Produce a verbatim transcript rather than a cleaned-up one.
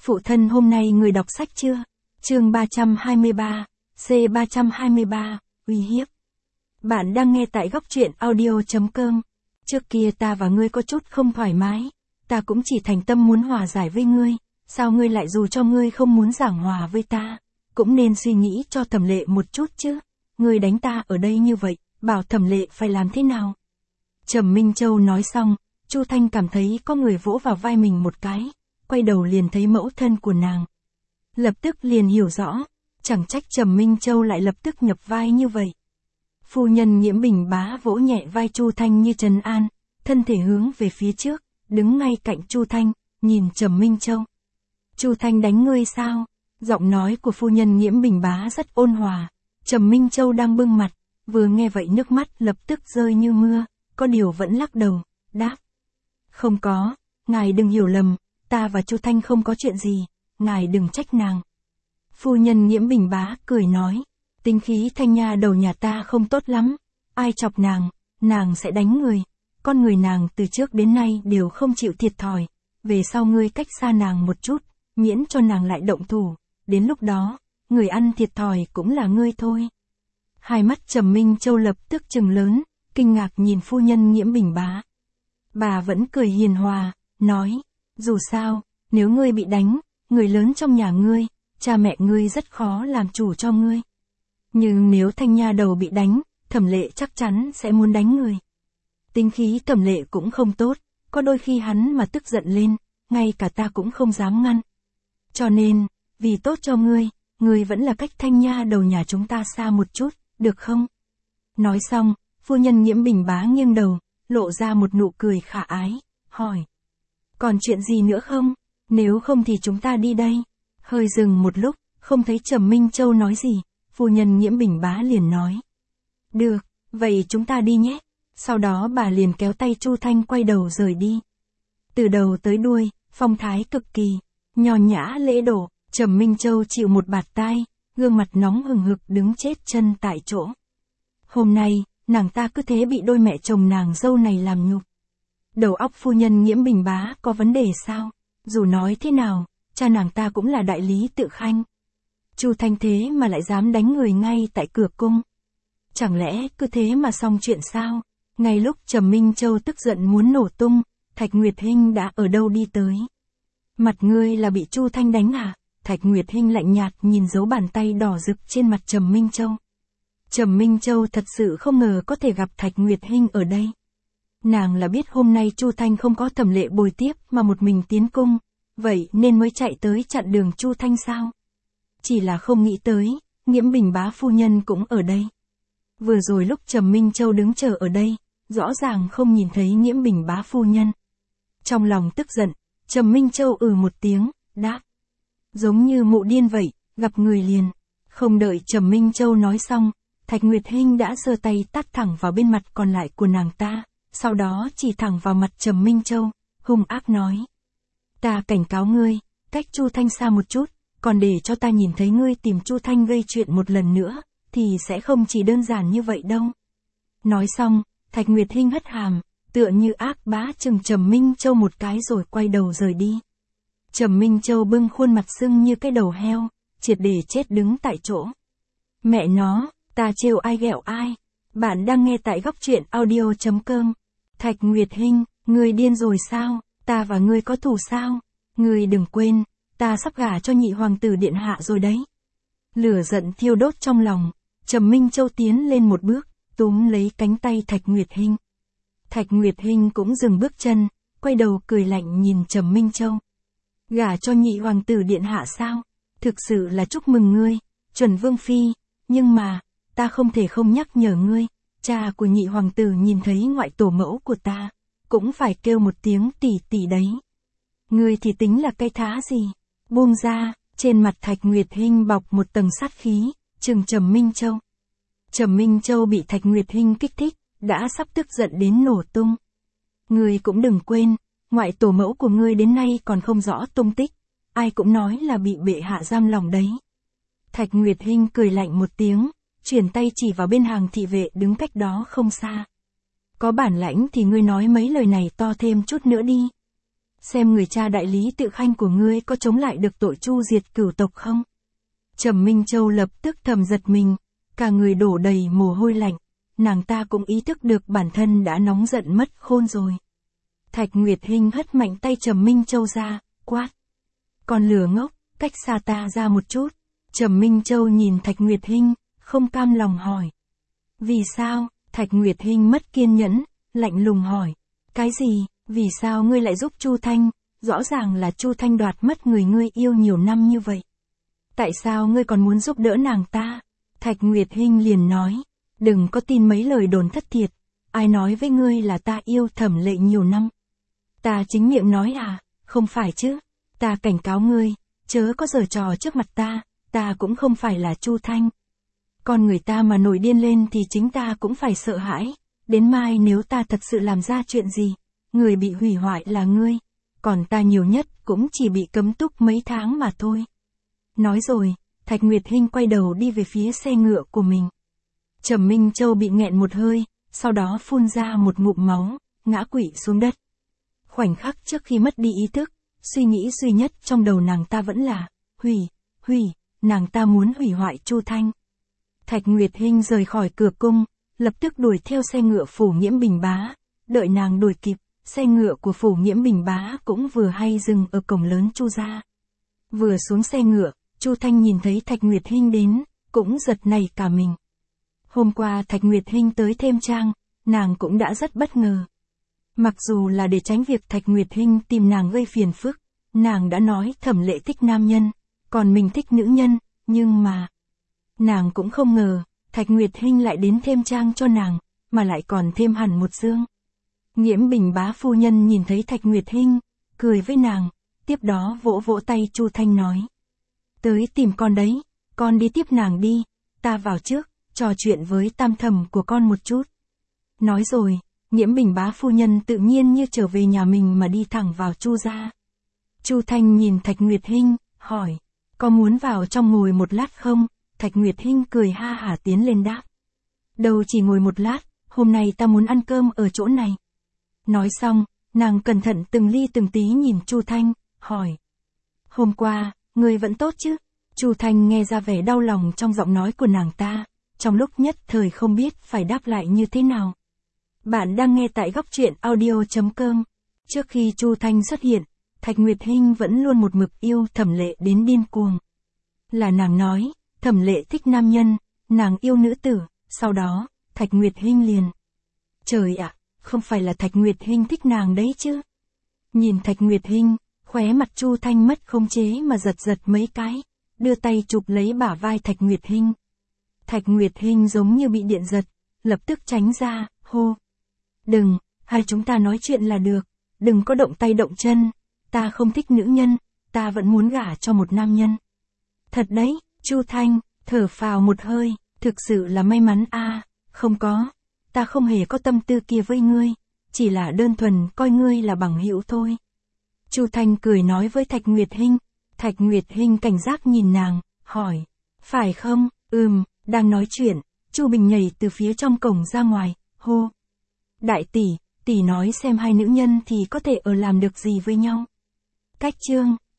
Phụ thân hôm nay người đọc sách chưa? Chương ba trăm hai mươi ba, C ba trăm hai mươi ba, uy hiếp. Bạn đang nghe tại góc truyện audio chấm com. Trước kia ta và ngươi có chút không thoải mái, ta cũng chỉ thành tâm muốn hòa giải với ngươi, sao ngươi lại dù cho ngươi không muốn giảng hòa với ta, cũng nên suy nghĩ cho Thẩm Lệ một chút chứ. Ngươi đánh ta ở đây như vậy, bảo Thẩm Lệ phải làm thế nào? Trầm Minh Châu nói xong, Chu Thanh cảm thấy có người vỗ vào vai mình một cái, quay đầu liền thấy mẫu thân của nàng. Lập tức liền hiểu rõ, chẳng trách Trầm Minh Châu lại lập tức nhập vai như vậy. Phu nhân Nghiễm Bình Bá vỗ nhẹ vai Chu Thanh như trấn an, thân thể hướng về phía trước, đứng ngay cạnh Chu Thanh, nhìn Trầm Minh Châu. Chu Thanh đánh ngươi sao? Giọng nói của phu nhân Nghiễm Bình Bá rất ôn hòa. Trầm Minh Châu đang bưng mặt, vừa nghe vậy nước mắt lập tức rơi như mưa, có điều vẫn lắc đầu, đáp. Không có, ngài đừng hiểu lầm, ta và Chu Thanh không có chuyện gì, ngài đừng trách nàng. Phu nhân Nghiễm Bình Bá cười nói, tính khí Thanh nha đầu nhà ta không tốt lắm, ai chọc nàng, nàng sẽ đánh người, con người nàng từ trước đến nay đều không chịu thiệt thòi, về sau ngươi cách xa nàng một chút, miễn cho nàng lại động thủ, đến lúc đó, người ăn thiệt thòi cũng là ngươi thôi. Hai mắt Trầm Minh Châu lập tức trừng lớn, kinh ngạc nhìn phu nhân Nghiễm Bình Bá. Bà vẫn cười hiền hòa, nói, dù sao, nếu ngươi bị đánh, người lớn trong nhà ngươi, cha mẹ ngươi rất khó làm chủ cho ngươi. Nhưng nếu Thanh nha đầu bị đánh, Thẩm Lệ chắc chắn sẽ muốn đánh người. Tính khí Thẩm Lệ cũng không tốt, có đôi khi hắn mà tức giận lên, ngay cả ta cũng không dám ngăn. Cho nên, vì tốt cho ngươi, ngươi vẫn là cách Thanh nha đầu nhà chúng ta xa một chút, được không? Nói xong, phu nhân Nghiễm Bình Bá nghiêng đầu, lộ ra một nụ cười khả ái, hỏi. Còn chuyện gì nữa không? Nếu không thì chúng ta đi đây. Hơi dừng một lúc, không thấy Trầm Minh Châu nói gì, phu nhân Nghiễm Bình Bá liền nói. Được, vậy chúng ta đi nhé. Sau đó bà liền kéo tay Chu Thanh quay đầu rời đi. Từ đầu tới đuôi, phong thái cực kỳ, nho nhã lễ độ, Trầm Minh Châu chịu một bạt tai, gương mặt nóng hừng hực đứng chết chân tại chỗ. Hôm nay, nàng ta cứ thế bị đôi mẹ chồng nàng dâu này làm nhục. Đầu óc phu nhân Nghiễm Bình Bá có vấn đề sao? Dù nói thế nào, cha nàng ta cũng là đại lý tự khanh. Chu Thanh thế mà lại dám đánh người ngay tại cửa cung. Chẳng lẽ cứ thế mà xong chuyện sao? Ngay lúc Trầm Minh Châu tức giận muốn nổ tung, Thạch Nguyệt Hinh đã ở đâu đi tới. Mặt ngươi là bị Chu Thanh đánh à? Thạch Nguyệt Hinh lạnh nhạt nhìn dấu bàn tay đỏ rực trên mặt Trầm Minh Châu. Trầm Minh Châu thật sự không ngờ có thể gặp Thạch Nguyệt Hinh ở đây. Nàng là biết hôm nay Chu Thanh không có Thẩm Lệ bồi tiếp mà một mình tiến cung, vậy nên mới chạy tới chặn đường Chu Thanh sao? Chỉ là không nghĩ tới, Nghiễm Bình Bá phu nhân cũng ở đây. Vừa rồi lúc Trầm Minh Châu đứng chờ ở đây, rõ ràng không nhìn thấy Nghiễm Bình Bá phu nhân. Trong lòng tức giận, Trầm Minh Châu ừ một tiếng, đáp. Giống như mụ điên vậy, gặp người liền. Không đợi Trầm Minh Châu nói xong, Thạch Nguyệt Hinh đã giơ tay tát thẳng vào bên mặt còn lại của nàng ta, sau đó chỉ thẳng vào mặt Trầm Minh Châu, hung ác nói. Ta cảnh cáo ngươi, cách Chu Thanh xa một chút, còn để cho ta nhìn thấy ngươi tìm Chu Thanh gây chuyện một lần nữa, thì sẽ không chỉ đơn giản như vậy đâu. Nói xong, Thạch Nguyệt Hinh hất hàm, tựa như ác bá chừng Trầm Minh Châu một cái rồi quay đầu rời đi. Trầm Minh Châu bưng khuôn mặt sưng như cái đầu heo, triệt để chết đứng tại chỗ. Mẹ nó, ta trêu ai ghẹo ai? Bạn đang nghe tại góc truyện audio chấm com. Thạch Nguyệt Hinh, ngươi điên rồi sao? Ta và ngươi có thù sao? Ngươi đừng quên, ta sắp gả cho nhị hoàng tử điện hạ rồi đấy. Lửa giận thiêu đốt trong lòng, Trầm Minh Châu tiến lên một bước, túm lấy cánh tay Thạch Nguyệt Hinh. Thạch Nguyệt Hinh cũng dừng bước chân, quay đầu cười lạnh nhìn Trầm Minh Châu. Gả cho nhị hoàng tử điện hạ sao? Thực sự là chúc mừng ngươi, chuẩn vương phi, nhưng mà, ta không thể không nhắc nhở ngươi, cha của nhị hoàng tử nhìn thấy ngoại tổ mẫu của ta, cũng phải kêu một tiếng tỷ tỷ đấy. Ngươi thì tính là cái thá gì? Buông ra, trên mặt Thạch Nguyệt Hinh bọc một tầng sát khí, trừng Trầm Minh Châu. Trầm Minh Châu bị Thạch Nguyệt Hinh kích thích, đã sắp tức giận đến nổ tung. Ngươi cũng đừng quên, ngoại tổ mẫu của ngươi đến nay còn không rõ tung tích, ai cũng nói là bị bệ hạ giam lòng đấy. Thạch Nguyệt Hinh cười lạnh một tiếng, chuyển tay chỉ vào bên hàng thị vệ đứng cách đó không xa. Có bản lãnh thì ngươi nói mấy lời này to thêm chút nữa đi. xem người cha đại lý tự khanh của ngươi có chống lại được tội chu diệt cửu tộc không? Trầm Minh Châu lập tức thầm giật mình, cả người đổ đầy mồ hôi lạnh, nàng ta cũng ý thức được bản thân đã nóng giận mất khôn rồi. Thạch Nguyệt Hinh hất mạnh tay Trầm Minh Châu ra, quát. Con lừa ngốc, cách xa ta ra một chút. Trầm Minh Châu nhìn Thạch Nguyệt Hinh, không cam lòng hỏi. Vì sao? Thạch Nguyệt Hinh mất kiên nhẫn, lạnh lùng hỏi. Cái gì? Vì sao ngươi lại giúp Chu Thanh? Rõ ràng là Chu Thanh đoạt mất người ngươi yêu nhiều năm như vậy. Tại sao ngươi còn muốn giúp đỡ nàng ta? Thạch Nguyệt Hinh liền nói. Đừng có tin mấy lời đồn thất thiệt. Ai nói với ngươi là ta yêu Thẩm Lệ nhiều năm? Ta chính miệng nói à? Không phải chứ? Ta cảnh cáo ngươi, chớ có giở trò trước mặt ta, ta cũng không phải là Chu Thanh. Con người ta mà nổi điên lên thì chính ta cũng phải sợ hãi. Đến mai nếu ta thật sự làm ra chuyện gì, người bị hủy hoại là ngươi, còn ta nhiều nhất cũng chỉ bị cấm túc mấy tháng mà thôi. Nói rồi, Thạch Nguyệt Hinh quay đầu đi về phía xe ngựa của mình. Trầm Minh Châu bị nghẹn một hơi, sau đó phun ra một ngụm máu, ngã quỵ xuống đất. Khoảnh khắc trước khi mất đi ý thức, suy nghĩ duy nhất trong đầu nàng ta vẫn là, hủy, hủy, nàng ta muốn hủy hoại Chu Thanh. Thạch Nguyệt Hinh rời khỏi cửa cung, lập tức đuổi theo xe ngựa Phủ Nghiễm Bình Bá, đợi nàng đuổi kịp, xe ngựa của Phủ Nghiễm Bình Bá cũng vừa hay dừng ở cổng lớn Chu gia. Vừa xuống xe ngựa, Chu Thanh nhìn thấy Thạch Nguyệt Hinh đến, cũng giật nảy cả mình. Hôm qua Thạch Nguyệt Hinh tới thêm trang, nàng cũng đã rất bất ngờ. Mặc dù là để tránh việc Thạch Nguyệt Hinh tìm nàng gây phiền phức, nàng đã nói Thẩm Lệ thích nam nhân, còn mình thích nữ nhân, nhưng mà... Nàng cũng không ngờ, Thạch Nguyệt Hinh lại đến thêm trang cho nàng, mà lại còn thêm hẳn một dương. Nghiễm Bình Bá phu nhân nhìn thấy Thạch Nguyệt Hinh, cười với nàng, tiếp đó vỗ vỗ tay Chu Thanh nói. Tới tìm con đấy, con đi tiếp nàng đi, ta vào trước, trò chuyện với tam thẩm của con một chút. Nói rồi, Nghiễm Bình Bá phu nhân tự nhiên như trở về nhà mình mà đi thẳng vào Chu gia. Chu Thanh nhìn Thạch Nguyệt Hinh, hỏi, có muốn vào trong ngồi một lát không? Thạch Nguyệt Hinh cười ha hả tiến lên đáp. Đâu chỉ ngồi một lát, hôm nay ta muốn ăn cơm ở chỗ này. Nói xong, nàng cẩn thận từng ly từng tí nhìn Chu Thanh, hỏi. Hôm qua, ngươi vẫn tốt chứ? Chu Thanh nghe ra vẻ đau lòng trong giọng nói của nàng ta, trong lúc nhất thời không biết phải đáp lại như thế nào. Bạn đang nghe tại góc truyện audio chấm com. Trước khi Chu Thanh xuất hiện, Thạch Nguyệt Hinh vẫn luôn một mực yêu Thẩm Lệ đến điên cuồng. Là nàng nói, Thẩm Lệ thích nam nhân, nàng yêu nữ tử, sau đó, Thạch Nguyệt Hinh liền. Trời ạ, không phải là Thạch Nguyệt Hinh thích nàng đấy chứ? Nhìn Thạch Nguyệt Hinh, khóe mặt Chu Thanh mất khống chế mà giật giật mấy cái, đưa tay chụp lấy bả vai Thạch Nguyệt Hinh. Thạch Nguyệt Hinh giống như bị điện giật, lập tức tránh ra, hô. Đừng, hai chúng ta nói chuyện là được, đừng có động tay động chân, ta không thích nữ nhân, ta vẫn muốn gả cho một nam nhân. Thật đấy, Chu Thanh, thở phào một hơi, thực sự là may mắn a, à, không có, ta không hề có tâm tư kia với ngươi, chỉ là đơn thuần coi ngươi là bằng hữu thôi. Chu Thanh cười nói với Thạch Nguyệt Hinh, Thạch Nguyệt Hinh cảnh giác nhìn nàng, hỏi, phải không? Ừm, đang nói chuyện, Chu Bình nhảy từ phía trong cổng ra ngoài, hô. Đại tỷ, tỷ nói xem hai nữ nhân thì có thể ở làm được gì với nhau. Cách chương